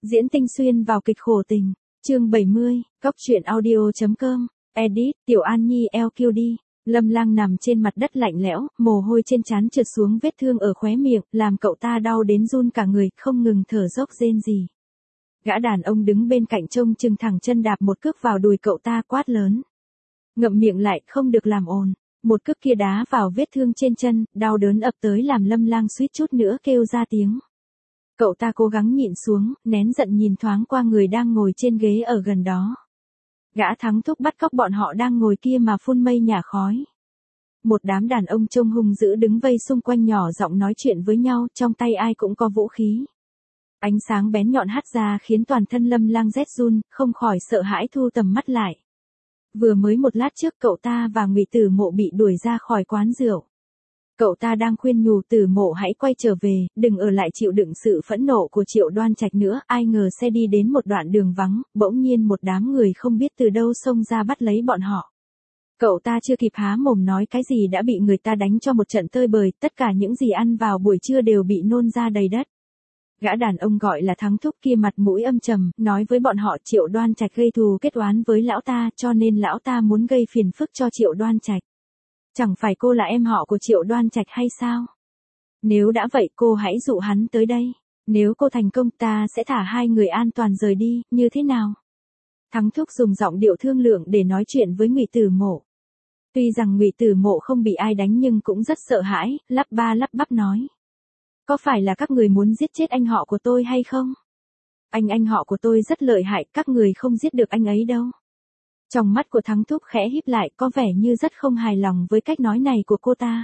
Diễn tinh xuyên vào kịch khổ tình. Chương 70, Cóc truyện audio.com. Edit, Tiểu An Nhi LQD. Lâm Lang nằm trên mặt đất lạnh lẽo, mồ hôi trên trán trượt xuống vết thương ở khóe miệng, làm cậu ta đau đến run cả người, không ngừng thở dốc rên rỉ. Gã đàn ông đứng bên cạnh trông chừng thẳng chân đạp một cước vào đùi cậu ta quát lớn. Ngậm miệng lại, không được làm ồn. Một cước kia đá vào vết thương trên chân, đau đớn ập tới làm Lâm Lang suýt chút nữa kêu ra tiếng. Cậu ta cố gắng nhịn xuống, nén giận nhìn thoáng qua người đang ngồi trên ghế ở gần đó. Gã thắng thúc bắt cóc bọn họ đang ngồi kia mà phun mây nhả khói. Một đám đàn ông trông hung dữ đứng vây xung quanh nhỏ giọng nói chuyện với nhau, trong tay ai cũng có vũ khí. Ánh sáng bén nhọn hắt ra khiến toàn thân Lâm Lang rét run, không khỏi sợ hãi thu tầm mắt lại. Vừa mới một lát trước cậu ta và Ngụy Tử Mộ bị đuổi ra khỏi quán rượu. Cậu ta đang khuyên nhủ Tử Mộ hãy quay trở về, đừng ở lại chịu đựng sự phẫn nộ của Triệu Đoan Trạch nữa. Ai ngờ xe đi đến một đoạn đường vắng, bỗng nhiên một đám người không biết từ đâu xông ra bắt lấy bọn họ. Cậu ta chưa kịp há mồm nói cái gì đã bị người ta đánh cho một trận tơi bời, tất cả những gì ăn vào buổi trưa đều bị nôn ra đầy đất. Gã đàn ông gọi là Thắng thúc kia mặt mũi âm trầm, nói với bọn họ Triệu Đoan Trạch gây thù kết oán với lão ta, cho nên lão ta muốn gây phiền phức cho Triệu Đoan Trạch. Chẳng phải cô là em họ của Triệu Đoan Trạch hay sao? Nếu đã vậy cô hãy dụ hắn tới đây. Nếu cô thành công ta sẽ thả hai người an toàn rời đi, như thế nào? Thắng thúc dùng giọng điệu thương lượng để nói chuyện với Ngụy Tử Mộ. Tuy rằng Ngụy Tử Mộ không bị ai đánh nhưng cũng rất sợ hãi, lắp ba lắp bắp nói. Có phải là các người muốn giết chết anh họ của tôi hay không? Anh họ của tôi rất lợi hại, các người không giết được anh ấy đâu. Trong mắt của Thắng thúc khẽ híp lại, có vẻ như rất không hài lòng với cách nói này của cô ta.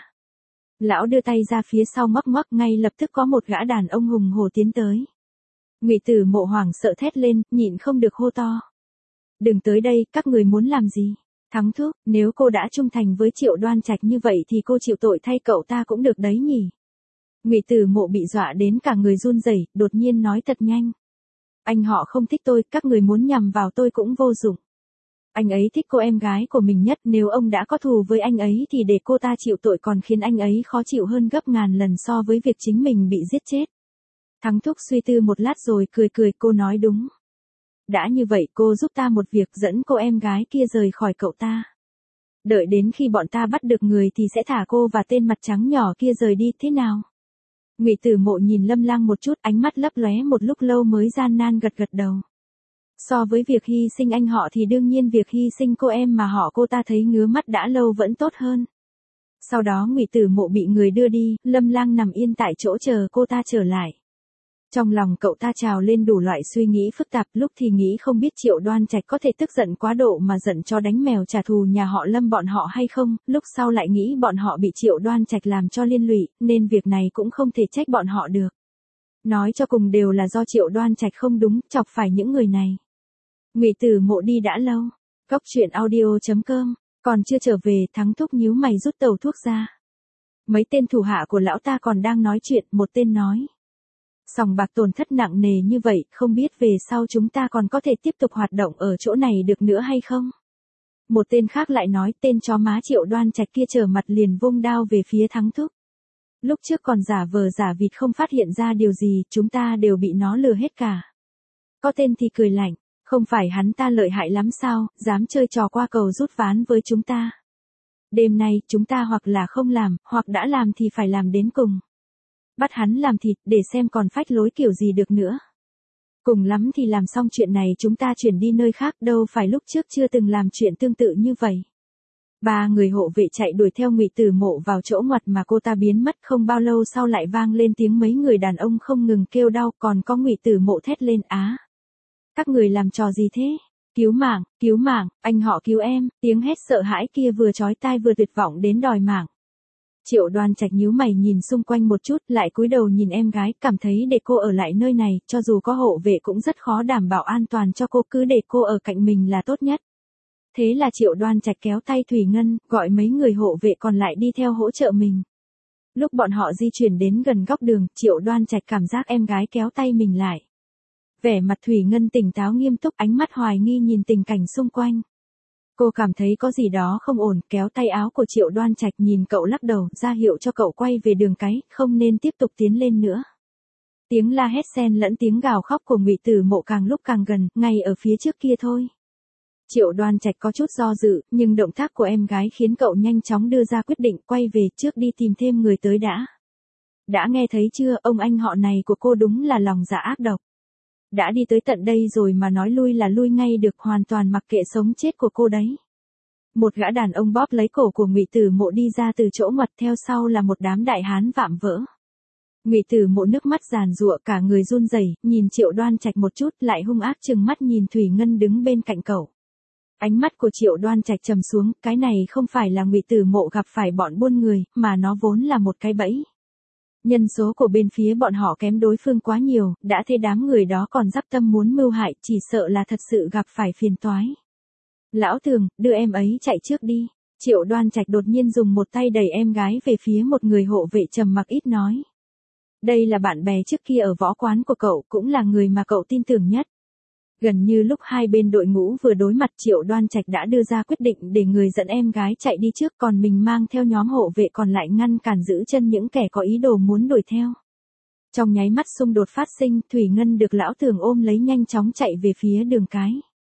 Lão đưa tay ra phía sau ngoắc ngoắc, ngay lập tức có một gã đàn ông hùng hổ tiến tới. Ngụy Tử Mộ hoảng sợ thét lên, nhịn không được hô to. Đừng tới đây, các người muốn làm gì? Thắng thúc, nếu cô đã trung thành với Triệu Đoan Trạch như vậy thì cô chịu tội thay cậu ta cũng được đấy nhỉ? Ngụy Tử Mộ bị dọa đến cả người run rẩy, đột nhiên nói thật nhanh. Anh họ không thích tôi, các người muốn nhằm vào tôi cũng vô dụng. Anh ấy thích cô em gái của mình nhất, nếu ông đã có thù với anh ấy thì để cô ta chịu tội còn khiến anh ấy khó chịu hơn gấp ngàn lần so với việc chính mình bị giết chết. Thắng thúc suy tư một lát rồi cười cười, cô nói đúng. Đã như vậy cô giúp ta một việc, dẫn cô em gái kia rời khỏi cậu ta. Đợi đến khi bọn ta bắt được người thì sẽ thả cô và tên mặt trắng nhỏ kia rời đi, thế nào? Ngụy Tử Mộ nhìn Lâm Lang một chút, ánh mắt lấp lóe một lúc lâu mới gian nan gật gật đầu. So với việc hy sinh anh họ thì đương nhiên việc hy sinh cô em mà họ cô ta thấy ngứa mắt đã lâu vẫn tốt hơn. Sau đó Ngụy Tử Mộ bị người đưa đi, Lâm Lang nằm yên tại chỗ chờ cô ta trở lại. Trong lòng cậu ta trào lên đủ loại suy nghĩ phức tạp, lúc thì nghĩ không biết Triệu Đoan Trạch có thể tức giận quá độ mà giận cho đánh mèo trả thù nhà họ Lâm bọn họ hay không, lúc sau lại nghĩ bọn họ bị Triệu Đoan Trạch làm cho liên lụy, nên việc này cũng không thể trách bọn họ được. Nói cho cùng đều là do Triệu Đoan Trạch không đúng, chọc phải những người này. Ngụy Tử Mộ đi đã lâu. Cóc truyện audio.com. Còn chưa trở về, Thắng thúc nhíu mày rút tàu thuốc ra. Mấy tên thủ hạ của lão ta còn đang nói chuyện, một tên nói. Sòng bạc tổn thất nặng nề như vậy, không biết về sau chúng ta còn có thể tiếp tục hoạt động ở chỗ này được nữa hay không? Một tên khác lại nói, tên chó má Triệu Đoan Trạch kia trở mặt liền vung đao về phía Thắng thúc. Lúc trước còn giả vờ giả vịt không phát hiện ra điều gì, chúng ta đều bị nó lừa hết cả. Có tên thì cười lạnh, không phải hắn ta lợi hại lắm sao, dám chơi trò qua cầu rút ván với chúng ta. Đêm nay, chúng ta hoặc là không làm, hoặc đã làm thì phải làm đến cùng. Bắt hắn làm thịt, để xem còn phách lối kiểu gì được nữa. Cùng lắm thì làm xong chuyện này chúng ta chuyển đi nơi khác, đâu phải lúc trước chưa từng làm chuyện tương tự như vậy. Ba người hộ vệ chạy đuổi theo Ngụy Tử Mộ vào chỗ ngoặt mà cô ta biến mất, không bao lâu sau lại vang lên tiếng mấy người đàn ông không ngừng kêu đau, còn có Ngụy Tử Mộ thét lên á. Các người làm trò gì thế? Cứu mạng, anh họ cứu em, tiếng hét sợ hãi kia vừa chói tai vừa tuyệt vọng đến đòi mạng. Triệu Đoan Trạch nhíu mày nhìn xung quanh một chút, lại cúi đầu nhìn em gái, cảm thấy để cô ở lại nơi này, cho dù có hộ vệ cũng rất khó đảm bảo an toàn cho cô, cứ để cô ở cạnh mình là tốt nhất. Thế là Triệu Đoan Trạch kéo tay Thủy Ngân, gọi mấy người hộ vệ còn lại đi theo hỗ trợ mình. Lúc bọn họ di chuyển đến gần góc đường, Triệu Đoan Trạch cảm giác em gái kéo tay mình lại. Vẻ mặt Thủy Ngân tỉnh táo nghiêm túc, ánh mắt hoài nghi nhìn tình cảnh xung quanh. Cô cảm thấy có gì đó không ổn, kéo tay áo của Triệu Đoan Trạch, nhìn cậu lắc đầu, ra hiệu cho cậu quay về đường cái, không nên tiếp tục tiến lên nữa. Tiếng la hét xen lẫn tiếng gào khóc của Ngụy Tử Mộ càng lúc càng gần, ngay ở phía trước kia thôi. Triệu Đoan Trạch có chút do dự, nhưng động tác của em gái khiến cậu nhanh chóng đưa ra quyết định quay về trước đi tìm thêm người tới đã. Đã nghe thấy chưa, ông anh họ này của cô đúng là lòng dạ ác độc. Đã đi tới tận đây rồi mà nói lui là lui ngay được, hoàn toàn mặc kệ sống chết của cô đấy. Một gã đàn ông bóp lấy cổ của Ngụy Tử Mộ đi ra từ chỗ ngoặt, theo sau là một đám đại hán vạm vỡ. Ngụy Tử Mộ nước mắt giàn giụa, cả người run rẩy, nhìn Triệu Đoan Trạch một chút, lại hung ác trừng mắt nhìn Thủy Ngân đứng bên cạnh cậu. Ánh mắt của Triệu Đoan Trạch trầm xuống, cái này không phải là Ngụy Tử Mộ gặp phải bọn buôn người, mà nó vốn là một cái bẫy. Nhân số của bên phía bọn họ kém đối phương quá nhiều, đã thế đám người đó còn dắp tâm muốn mưu hại, chỉ sợ là thật sự gặp phải phiền toái. Lão Tường, đưa em ấy chạy trước đi. Triệu Đoan Trạch đột nhiên dùng một tay đẩy em gái về phía một người hộ vệ trầm mặc ít nói. Đây là bạn bè trước kia ở võ quán của cậu, cũng là người mà cậu tin tưởng nhất. Gần như lúc hai bên đội ngũ vừa đối mặt, Triệu Đoan Trạch đã đưa ra quyết định để người dẫn em gái chạy đi trước, còn mình mang theo nhóm hộ vệ còn lại ngăn cản giữ chân những kẻ có ý đồ muốn đuổi theo. Trong nháy mắt xung đột phát sinh, Thủy Ngân được Lão Tường ôm lấy nhanh chóng chạy về phía đường cái.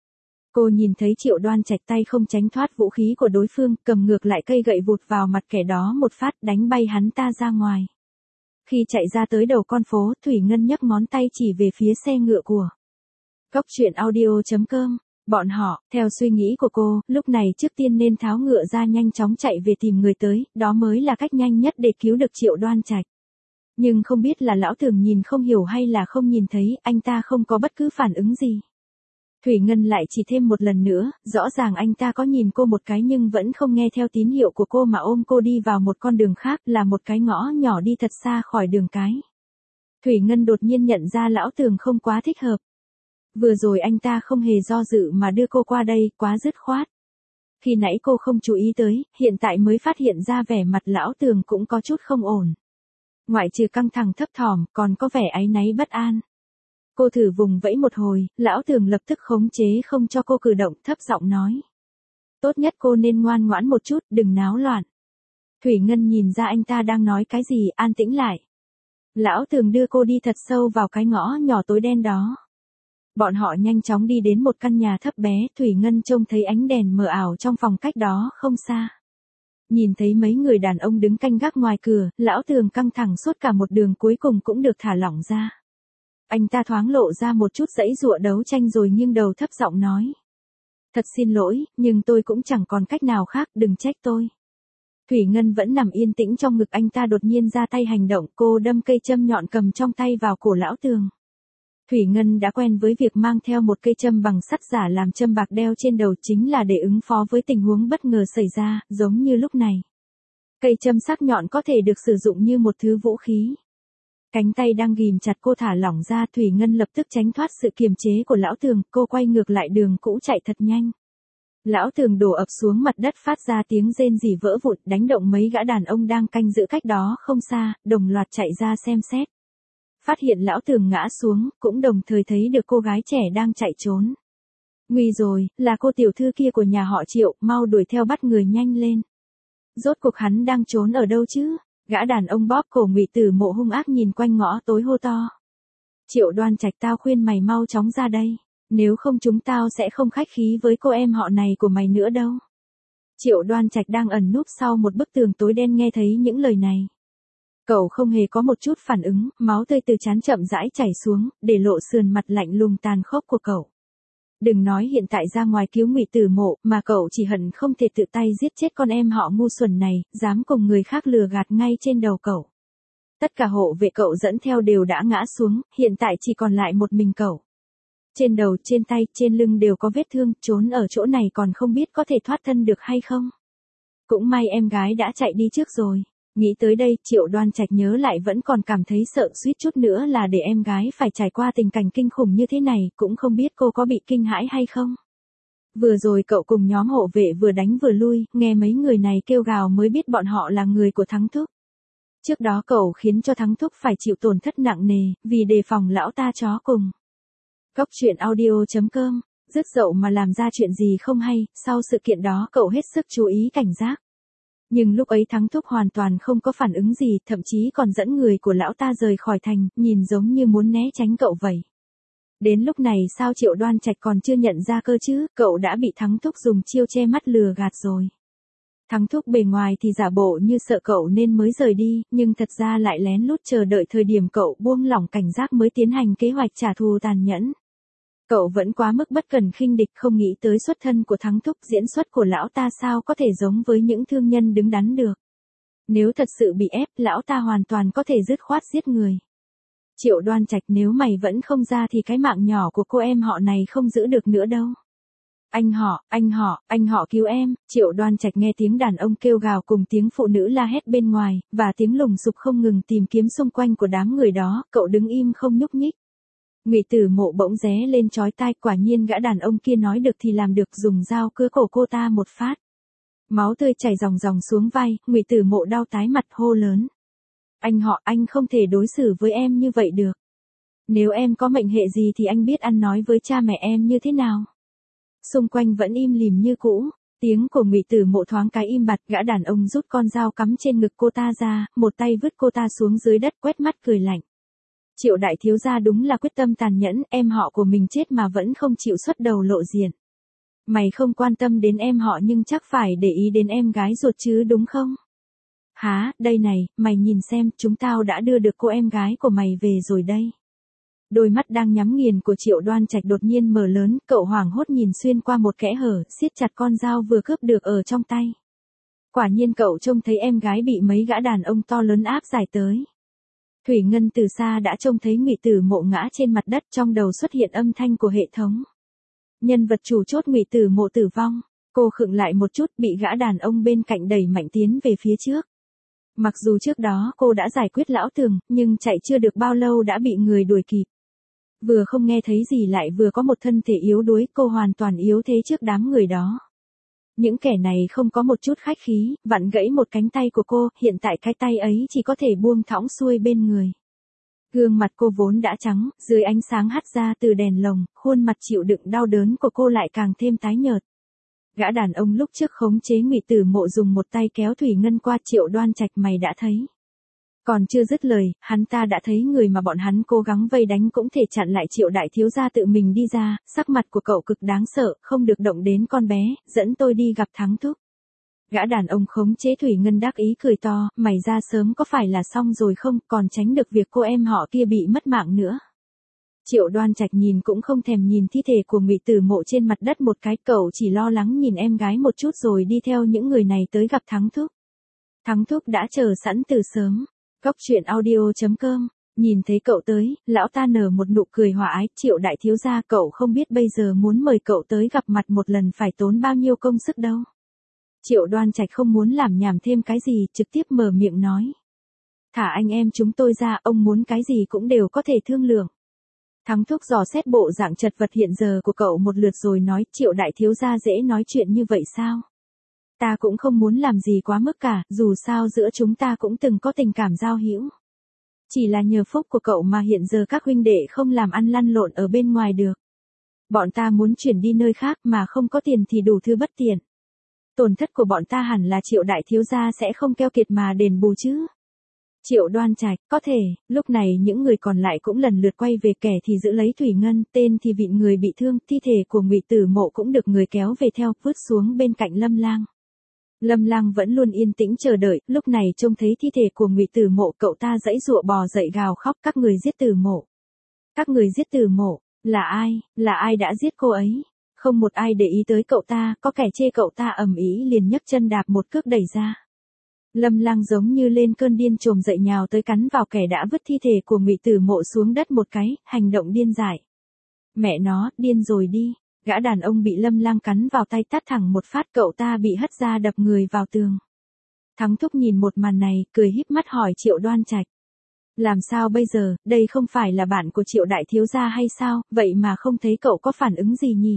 Cô nhìn thấy Triệu Đoan Trạch tay không tránh thoát vũ khí của đối phương, cầm ngược lại cây gậy vụt vào mặt kẻ đó một phát, đánh bay hắn ta ra ngoài. Khi chạy ra tới đầu con phố, Thủy Ngân nhấc ngón tay chỉ về phía xe ngựa của Cốc truyện audio.com. Bọn họ, theo suy nghĩ của cô, lúc này trước tiên nên tháo ngựa ra nhanh chóng chạy về tìm người tới, đó mới là cách nhanh nhất để cứu được Triệu Đoan Trạch. Nhưng không biết là Lão Tường nhìn không hiểu hay là không nhìn thấy, anh ta không có bất cứ phản ứng gì. Thủy Ngân lại chỉ thêm một lần nữa, rõ ràng anh ta có nhìn cô một cái nhưng vẫn không nghe theo tín hiệu của cô mà ôm cô đi vào một con đường khác, là một cái ngõ nhỏ đi thật xa khỏi đường cái. Thủy Ngân đột nhiên nhận ra Lão Tường không quá thích hợp. Vừa rồi anh ta không hề do dự mà đưa cô qua đây, quá dứt khoát. Khi nãy cô không chú ý tới, hiện tại mới phát hiện ra vẻ mặt Lão Tường cũng có chút không ổn. Ngoại trừ căng thẳng thấp thỏm, còn có vẻ áy náy bất an. Cô thử vùng vẫy một hồi, Lão Tường lập tức khống chế không cho cô cử động, thấp giọng nói. Tốt nhất cô nên ngoan ngoãn một chút, đừng náo loạn. Thủy Ngân nhìn ra anh ta đang nói cái gì, an tĩnh lại. Lão Tường đưa cô đi thật sâu vào cái ngõ nhỏ tối đen đó. Bọn họ nhanh chóng đi đến một căn nhà thấp bé, Thủy Ngân trông thấy ánh đèn mờ ảo trong phòng cách đó không xa. Nhìn thấy mấy người đàn ông đứng canh gác ngoài cửa, Lão Tường căng thẳng suốt cả một đường cuối cùng cũng được thả lỏng ra. Anh ta thoáng lộ ra một chút giãy giụa đấu tranh rồi nghiêng đầu thấp giọng nói. Thật xin lỗi, nhưng tôi cũng chẳng còn cách nào khác, đừng trách tôi. Thủy Ngân vẫn nằm yên tĩnh trong ngực anh ta, đột nhiên ra tay hành động, cô đâm cây châm nhọn cầm trong tay vào cổ Lão Tường. Thủy Ngân đã quen với việc mang theo một cây châm bằng sắt giả làm châm bạc đeo trên đầu, chính là để ứng phó với tình huống bất ngờ xảy ra, giống như lúc này. Cây châm sắc nhọn có thể được sử dụng như một thứ vũ khí. Cánh tay đang ghìm chặt cô thả lỏng ra, Thủy Ngân lập tức tránh thoát sự kiềm chế của Lão Tường, cô quay ngược lại đường cũ chạy thật nhanh. Lão Tường đổ ập xuống mặt đất phát ra tiếng rên rỉ vỡ vụn, đánh động mấy gã đàn ông đang canh giữ cách đó không xa, đồng loạt chạy ra xem xét. Phát hiện Lão Tường ngã xuống, cũng đồng thời thấy được cô gái trẻ đang chạy trốn. Nguy rồi, là cô tiểu thư kia của nhà họ Triệu, mau đuổi theo bắt người nhanh lên. Rốt cuộc hắn đang trốn ở đâu chứ? Gã đàn ông bóp cổ Ngụy Tử Mộ hung ác nhìn quanh ngõ tối hô to. Triệu Đoan Trạch, tao khuyên mày mau chóng ra đây, nếu không chúng tao sẽ không khách khí với cô em họ này của mày nữa đâu. Triệu Đoan Trạch đang ẩn núp sau một bức tường tối đen nghe thấy những lời này. Cậu không hề có một chút phản ứng, máu tươi từ trán chậm rãi chảy xuống, để lộ sườn mặt lạnh lùng tàn khốc của cậu. Đừng nói hiện tại ra ngoài cứu Ngụy Tử Mộ, mà cậu chỉ hận không thể tự tay giết chết con em họ ngu xuẩn này, dám cùng người khác lừa gạt ngay trên đầu cậu. Tất cả hộ vệ cậu dẫn theo đều đã ngã xuống, hiện tại chỉ còn lại một mình cậu. Trên đầu, trên tay, trên lưng đều có vết thương, trốn ở chỗ này còn không biết có thể thoát thân được hay không. Cũng may em gái đã chạy đi trước rồi. Nghĩ tới đây, Triệu Đoan Trạch nhớ lại vẫn còn cảm thấy sợ, suýt chút nữa là để em gái phải trải qua tình cảnh kinh khủng như thế này, cũng không biết cô có bị kinh hãi hay không. Vừa rồi cậu cùng nhóm hộ vệ vừa đánh vừa lui, nghe mấy người này kêu gào mới biết bọn họ là người của Thắng Thúc. Trước đó cậu khiến cho Thắng Thúc phải chịu tổn thất nặng nề, vì đề phòng lão ta chó cùng. Cốc truyện audio.com, dứt dậu mà làm ra chuyện gì không hay, sau sự kiện đó cậu hết sức chú ý cảnh giác. Nhưng lúc ấy Thắng Thúc hoàn toàn không có phản ứng gì, thậm chí còn dẫn người của lão ta rời khỏi thành, nhìn giống như muốn né tránh cậu vậy. Đến lúc này sao Triệu Đoan Trạch còn chưa nhận ra cơ chứ, cậu đã bị Thắng Thúc dùng chiêu che mắt lừa gạt rồi. Thắng Thúc bề ngoài thì giả bộ như sợ cậu nên mới rời đi, nhưng thật ra lại lén lút chờ đợi thời điểm cậu buông lỏng cảnh giác mới tiến hành kế hoạch trả thù tàn nhẫn. Cậu vẫn quá mức bất cần khinh địch, không nghĩ tới xuất thân của Thắng Thúc, diễn xuất của lão ta sao có thể giống với những thương nhân đứng đắn được. Nếu thật sự bị ép, lão ta hoàn toàn có thể dứt khoát giết người. Triệu Đoan Trạch, nếu mày vẫn không ra thì cái mạng nhỏ của cô em họ này không giữ được nữa đâu. Anh họ cứu em. Triệu Đoan Trạch nghe tiếng đàn ông kêu gào cùng tiếng phụ nữ la hét bên ngoài, và tiếng lùng sục không ngừng tìm kiếm xung quanh của đám người đó, cậu đứng im không nhúc nhích. Ngụy Tử Mộ bỗng ré lên chói tai, quả nhiên gã đàn ông kia nói được thì làm được, dùng dao cưa cổ cô ta một phát. Máu tươi chảy ròng ròng xuống vai, Ngụy Tử Mộ đau tái mặt hô lớn. Anh họ, anh không thể đối xử với em như vậy được. Nếu em có mệnh hệ gì thì anh biết ăn nói với cha mẹ em như thế nào. Xung quanh vẫn im lìm như cũ, tiếng của Ngụy Tử Mộ thoáng cái im bặt, gã đàn ông rút con dao cắm trên ngực cô ta ra, một tay vứt cô ta xuống dưới đất, quét mắt cười lạnh. Triệu đại thiếu gia đúng là quyết tâm tàn nhẫn, em họ của mình chết mà vẫn không chịu xuất đầu lộ diện. Mày không quan tâm đến em họ nhưng chắc phải để ý đến em gái ruột chứ đúng không? Hả, đây này, mày nhìn xem, chúng tao đã đưa được cô em gái của mày về rồi đây. Đôi mắt đang nhắm nghiền của Triệu Đoan Trạch đột nhiên mở lớn, cậu hoảng hốt nhìn xuyên qua một kẽ hở, siết chặt con dao vừa cướp được ở trong tay. Quả nhiên cậu trông thấy em gái bị mấy gã đàn ông to lớn áp giải tới. Thủy Ngân từ xa đã trông thấy Ngụy Tử Mộ ngã trên mặt đất, trong đầu xuất hiện âm thanh của hệ thống. Nhân vật chủ chốt Ngụy Tử Mộ tử vong, cô khựng lại một chút, bị gã đàn ông bên cạnh đẩy mạnh tiến về phía trước. Mặc dù trước đó cô đã giải quyết lão Tường, nhưng chạy chưa được bao lâu đã bị người đuổi kịp. Vừa không nghe thấy gì lại vừa có một thân thể yếu đuối, cô hoàn toàn yếu thế trước đám người đó. Những kẻ này không có một chút khách khí, vặn gãy một cánh tay của cô, hiện tại cái tay ấy chỉ có thể buông thõng xuôi bên người. Gương mặt cô vốn đã trắng, dưới ánh sáng hắt ra từ đèn lồng, khuôn mặt chịu đựng đau đớn của cô lại càng thêm tái nhợt. Gã đàn ông lúc trước khống chế Ngụy Tử Mộ dùng một tay kéo Thủy Ngân qua. Triệu Đoan Trạch, mày đã thấy. Còn chưa dứt lời, hắn ta đã thấy người mà bọn hắn cố gắng vây đánh cũng thể chặn lại. Triệu đại thiếu gia tự mình đi ra, sắc mặt của cậu cực đáng sợ, không được động đến con bé, dẫn tôi đi gặp Thắng Thúc. Gã đàn ông khống chế Thủy Ngân đắc ý cười to, mày ra sớm có phải là xong rồi không, còn tránh được việc cô em họ kia bị mất mạng nữa. Triệu Đoan Trạch nhìn cũng không thèm nhìn thi thể của Ngụy Tử Mộ trên mặt đất một cái, cậu chỉ lo lắng nhìn em gái một chút rồi đi theo những người này tới gặp Thắng Thúc. Thắng Thúc đã chờ sẵn từ sớm. Góc truyện audio.com, nhìn thấy cậu tới, lão ta nở một nụ cười hòa ái. Triệu đại thiếu gia, cậu không biết bây giờ muốn mời cậu tới gặp mặt một lần phải tốn bao nhiêu công sức đâu. Triệu Đoan Trạch không muốn làm nhảm thêm cái gì, trực tiếp mở miệng nói. Thả anh em chúng tôi ra, ông muốn cái gì cũng đều có thể thương lượng. Thắng Thúc dò xét bộ dạng chật vật hiện giờ của cậu một lượt rồi nói, Triệu đại thiếu gia dễ nói chuyện như vậy sao? Ta cũng không muốn làm gì quá mức cả, dù sao giữa chúng ta cũng từng có tình cảm giao hữu. Chỉ là nhờ phúc của cậu mà hiện giờ các huynh đệ không làm ăn lăn lộn ở bên ngoài được. Bọn ta muốn chuyển đi nơi khác mà không có tiền thì đủ thứ bất tiện. Tổn thất của bọn ta hẳn là Triệu đại thiếu gia sẽ không keo kiệt mà đền bù chứ. Triệu Đoan Trạch, có thể. Lúc này những người còn lại cũng lần lượt quay về, kẻ thì giữ lấy Thủy Ngân, tên thì vịn người bị thương, thi thể của Ngụy Tử Mộ cũng được người kéo về theo, vứt xuống bên cạnh Lâm Lang. Lâm Lang vẫn luôn yên tĩnh chờ đợi, lúc này trông thấy thi thể của Ngụy Tử Mộ, cậu ta giãy giụa bò dậy gào khóc, các người giết Tử Mộ. Các người giết Tử Mộ, là ai đã giết cô ấy? Không một ai để ý tới cậu ta, có kẻ chê cậu ta ầm ĩ liền nhấc chân đạp một cước đẩy ra. Lâm Lang giống như lên cơn điên trồm dậy nhào tới cắn vào kẻ đã vứt thi thể của Ngụy Tử Mộ xuống đất một cái, hành động điên dại. Mẹ nó, điên rồi đi. Gã đàn ông bị Lâm Lang cắn vào tay tát thẳng một phát, cậu ta bị hất ra đập người vào tường. Thắng Thúc nhìn một màn này, cười híp mắt hỏi Triệu Đoan Trạch. Làm sao bây giờ, đây không phải là bạn của Triệu đại thiếu gia hay sao, vậy mà không thấy cậu có phản ứng gì nhỉ?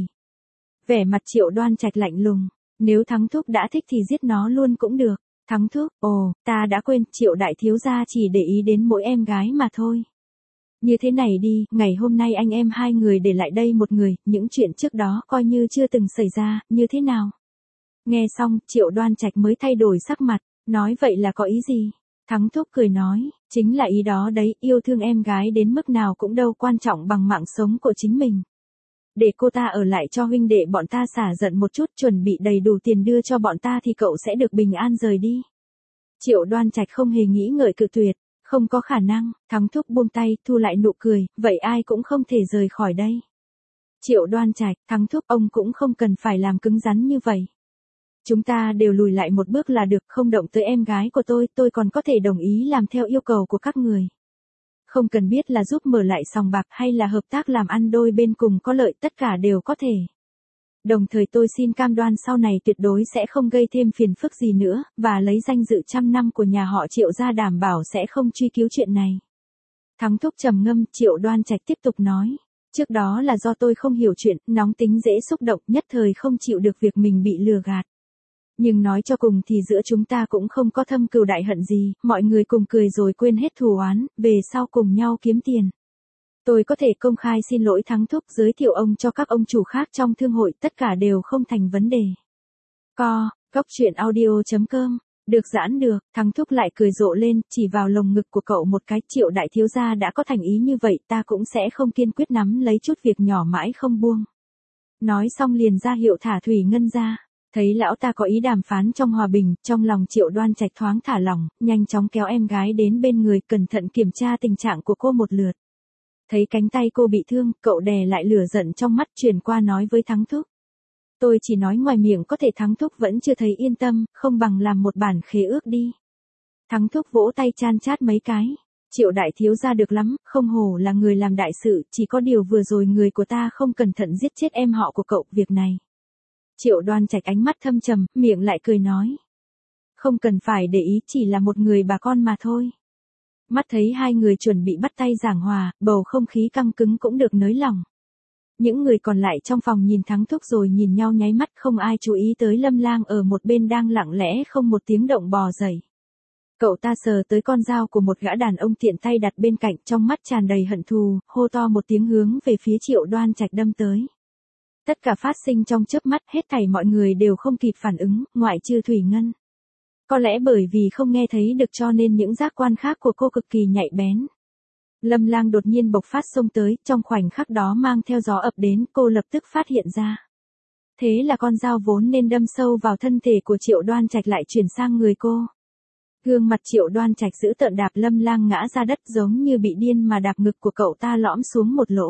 Vẻ mặt Triệu Đoan Trạch lạnh lùng, nếu Thắng Thúc đã thích thì giết nó luôn cũng được. Thắng Thúc, ta đã quên, Triệu đại thiếu gia chỉ để ý đến mỗi em gái mà thôi. Như thế này đi, ngày hôm nay anh em hai người để lại đây một người, những chuyện trước đó coi như chưa từng xảy ra, như thế nào? Nghe xong, Triệu Đoan Trạch mới thay đổi sắc mặt, nói vậy là có ý gì? Thắng thúc cười nói, chính là ý đó đấy, yêu thương em gái đến mức nào cũng đâu quan trọng bằng mạng sống của chính mình. Để cô ta ở lại cho huynh đệ bọn ta xả giận một chút, chuẩn bị đầy đủ tiền đưa cho bọn ta thì cậu sẽ được bình an rời đi. Triệu Đoan Trạch không hề nghĩ ngợi cự tuyệt, không có khả năng. Thắng thúc buông tay, thu lại nụ cười, vậy ai cũng không thể rời khỏi đây. Triệu Đoan Trạch, Thắng thúc, ông cũng không cần phải làm cứng rắn như vậy. Chúng ta đều lùi lại một bước là được, không động tới em gái của tôi còn có thể đồng ý làm theo yêu cầu của các người. Không cần biết là giúp mở lại sòng bạc hay là hợp tác làm ăn đôi bên cùng có lợi, tất cả đều có thể. Đồng thời tôi xin cam đoan sau này tuyệt đối sẽ không gây thêm phiền phức gì nữa, và lấy danh dự trăm năm của nhà họ Triệu ra đảm bảo sẽ không truy cứu chuyện này. Thắng thúc trầm ngâm, Triệu Đoan Trạch tiếp tục nói. Trước đó là do tôi không hiểu chuyện, nóng tính dễ xúc động, nhất thời không chịu được việc mình bị lừa gạt. Nhưng nói cho cùng thì giữa chúng ta cũng không có thâm cừu đại hận gì, mọi người cùng cười rồi quên hết thù oán, về sau cùng nhau kiếm tiền. Tôi có thể công khai xin lỗi Thắng thúc, giới thiệu ông cho các ông chủ khác trong thương hội, tất cả đều không thành vấn đề. Cóc truyện audio.com, được giãn được. Thắng thúc lại cười rộ lên, chỉ vào lồng ngực của cậu một cái, Triệu đại thiếu gia đã có thành ý như vậy, ta cũng sẽ không kiên quyết nắm lấy chút việc nhỏ mãi không buông. Nói xong liền ra hiệu thả Thủy Ngân ra. Thấy lão ta có ý đàm phán trong hòa bình, trong lòng Triệu Đoan Trạch thoáng thả lỏng, nhanh chóng kéo em gái đến bên người, cẩn thận kiểm tra tình trạng của cô một lượt. Thấy cánh tay cô bị thương, cậu đè lại lửa giận trong mắt, chuyển qua nói với Thắng thúc. Tôi chỉ nói ngoài miệng có thể. Thắng thúc vẫn chưa thấy yên tâm, không bằng làm một bản khế ước đi. Thắng thúc vỗ tay chan chát mấy cái. Triệu đại thiếu gia được lắm, không hổ là người làm đại sự, chỉ có điều vừa rồi người của ta không cẩn thận giết chết em họ của cậu, việc này. Triệu Đoan Trạch ánh mắt thâm trầm, miệng lại cười nói. Không cần phải để ý, chỉ là một người bà con mà thôi. Mắt thấy hai người chuẩn bị bắt tay giảng hòa, bầu không khí căng cứng cũng được nới lỏng. Những người còn lại trong phòng nhìn Thắng thúc rồi nhìn nhau nháy mắt, không ai chú ý tới Lâm Lang ở một bên đang lặng lẽ không một tiếng động bò dậy. Cậu ta sờ tới con dao của một gã đàn ông tiện tay đặt bên cạnh, trong mắt tràn đầy hận thù, hô to một tiếng hướng về phía Triệu Đoan Trạch đâm tới. Tất cả phát sinh trong chớp mắt, hết thảy mọi người đều không kịp phản ứng, ngoại trừ Thủy Ngân. Có lẽ bởi vì không nghe thấy được cho nên những giác quan khác của cô cực kỳ nhạy bén. Lâm Lang đột nhiên bộc phát xông tới, trong khoảnh khắc đó mang theo gió ập đến, cô lập tức phát hiện ra. Thế là con dao vốn nên đâm sâu vào thân thể của Triệu Đoan Trạch lại chuyển sang người cô. Gương mặt Triệu Đoan Trạch giữ tợn, đạp Lâm Lang ngã ra đất giống như bị điên mà đạp ngực của cậu ta lõm xuống một lỗ.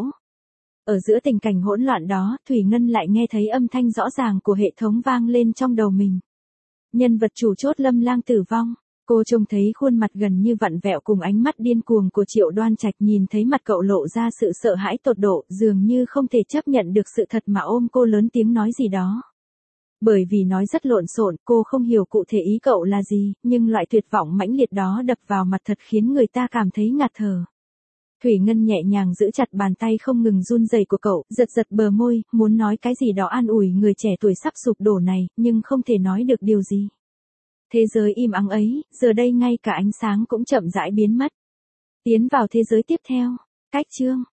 Ở giữa tình cảnh hỗn loạn đó, Thủy Ngân lại nghe thấy âm thanh rõ ràng của hệ thống vang lên trong đầu mình. Nhân vật chủ chốt Lâm Lang tử vong. Cô trông thấy khuôn mặt gần như vặn vẹo cùng ánh mắt điên cuồng của Triệu Đoan Trạch, nhìn thấy mặt cậu lộ ra sự sợ hãi tột độ, dường như không thể chấp nhận được sự thật mà ôm cô lớn tiếng nói gì đó. Bởi vì nói rất lộn xộn, cô không hiểu cụ thể ý cậu là gì, nhưng loại tuyệt vọng mãnh liệt đó đập vào mặt thật khiến người ta cảm thấy ngạt thở. Thủy Ngân nhẹ nhàng giữ chặt bàn tay không ngừng run rẩy của cậu, giật giật bờ môi, muốn nói cái gì đó an ủi người trẻ tuổi sắp sụp đổ này, nhưng không thể nói được điều gì. Thế giới im ắng ấy, giờ đây ngay cả ánh sáng cũng chậm rãi biến mất. Tiến vào thế giới tiếp theo. Cách chương